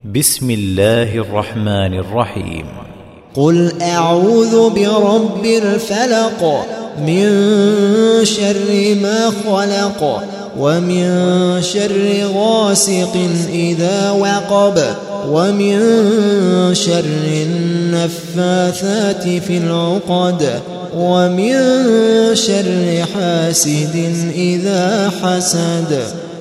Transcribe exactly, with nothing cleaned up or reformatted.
بسم الله الرحمن الرحيم. قل أعوذ برب الفلق من شر ما خلق ومن شر غاسق إذا وقب ومن شر النفاثات في العقد ومن شر حاسد إذا حسد.